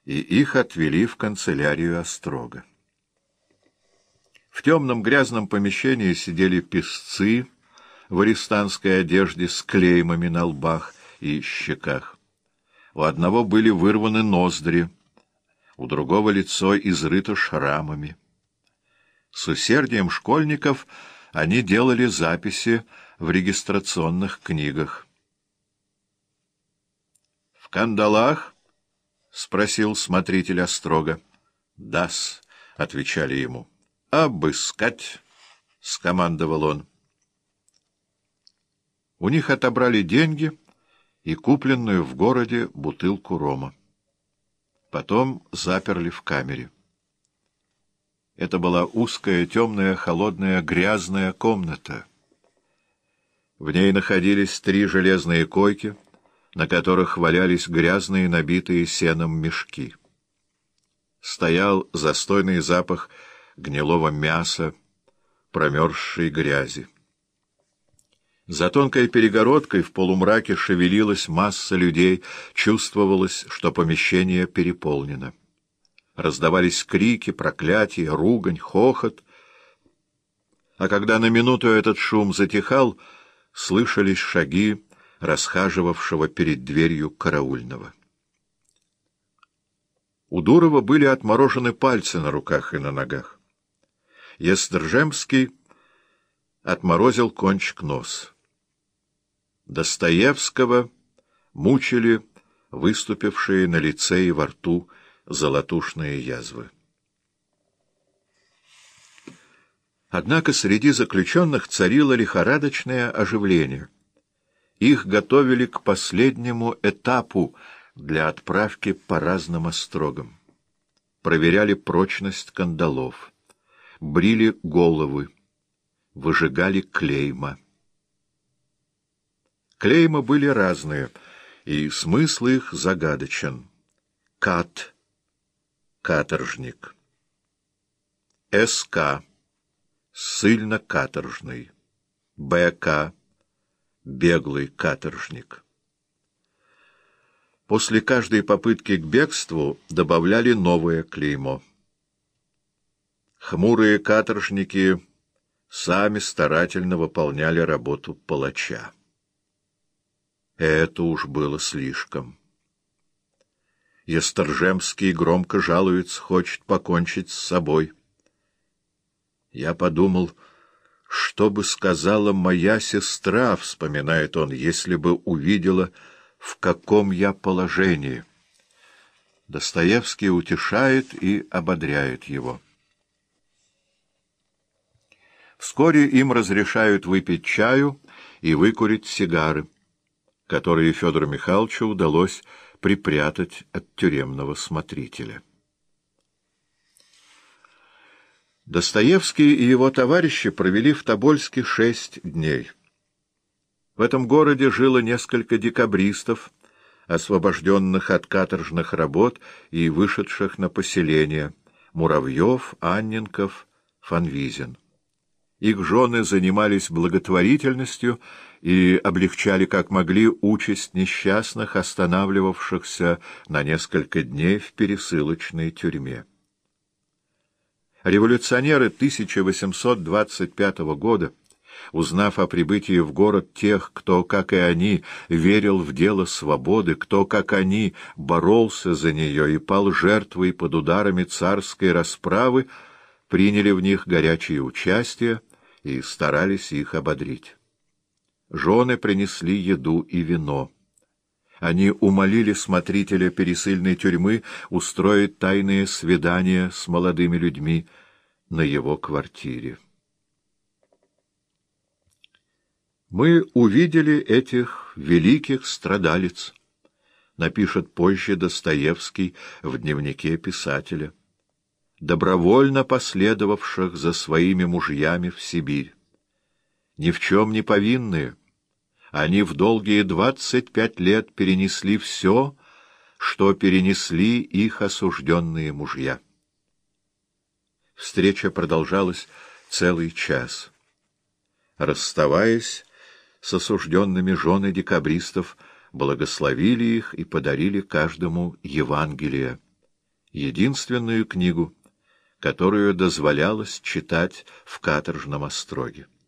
и их отвели в канцелярию острога. В темном грязном помещении сидели писцы в арестантской одежде с клеймами на лбах и щеках. У одного были вырваны ноздри, у другого лицо изрыто шрамами. С усердием школьников они делали записи в регистрационных книгах. — В кандалах? — спросил смотритель острога. — Да-с, — отвечали ему. — Обыскать, — скомандовал он. У них отобрали деньги и купленную в городе бутылку рома. Потом заперли в камере. Это была узкая, темная, холодная, грязная комната. В ней находились 3 железные койки, на которых валялись грязные, набитые сеном мешки. Стоял застойный запах гнилого мяса, промерзшей грязи. За тонкой перегородкой в полумраке шевелилась масса людей, чувствовалось, что помещение переполнено. Раздавались крики, проклятия, ругань, хохот. А когда на минуту этот шум затихал, слышались шаги расхаживавшего перед дверью караульного. У Дурова были отморожены пальцы на руках и на ногах. Естржемский отморозил кончик носа. Достоевского мучили выступившие на лице и во рту золотушные язвы. Однако среди заключенных царило лихорадочное оживление. Их готовили к последнему этапу для отправки по разным острогам. Проверяли прочность кандалов, брили головы, выжигали клейма. Клейма были разные, и смысл их загадочен. Кат — каторжник. СК — ссыльно-каторжный. БК — беглый каторжник. После каждой попытки к бегству добавляли новое клеймо. Хмурые каторжники сами старательно выполняли работу палача. Это уж было слишком. Естржемский громко жалуется, хочет покончить с собой. Я подумал, что бы сказала моя сестра, вспоминает он, если бы увидела, в каком я положении. Достоевский утешает и ободряет его. Вскоре им разрешают выпить чаю и выкурить сигары, которые Федору Михайловичу удалось припрятать от тюремного смотрителя. Достоевский и его товарищи провели в Тобольске 6 дней. В этом городе жило несколько декабристов, освобожденных от каторжных работ и вышедших на поселение: Муравьев, Анненков, Фанвизин. Их жены занимались благотворительностью и облегчали, как могли, участь несчастных, останавливавшихся на несколько дней в пересылочной тюрьме. Революционеры 1825 года, узнав о прибытии в город тех, кто, как и они, верил в дело свободы, кто, как они, боролся за нее и пал жертвой под ударами царской расправы, приняли в них горячее участие и старались их ободрить. Жены принесли еду и вино. Они умолили смотрителя пересыльной тюрьмы устроить тайные свидания с молодыми людьми на его квартире. «Мы увидели этих великих страдалиц», — напишет позже Достоевский в дневнике писателя, добровольно последовавших за своими мужьями в Сибирь. Ни в чем не повинные, они в долгие 25 лет перенесли все, что перенесли их осужденные мужья. Встреча продолжалась целый час. Расставаясь с осужденными, жены декабристов благословили их и подарили каждому Евангелие. единственную книгу, которую дозволялось читать в каторжном остроге.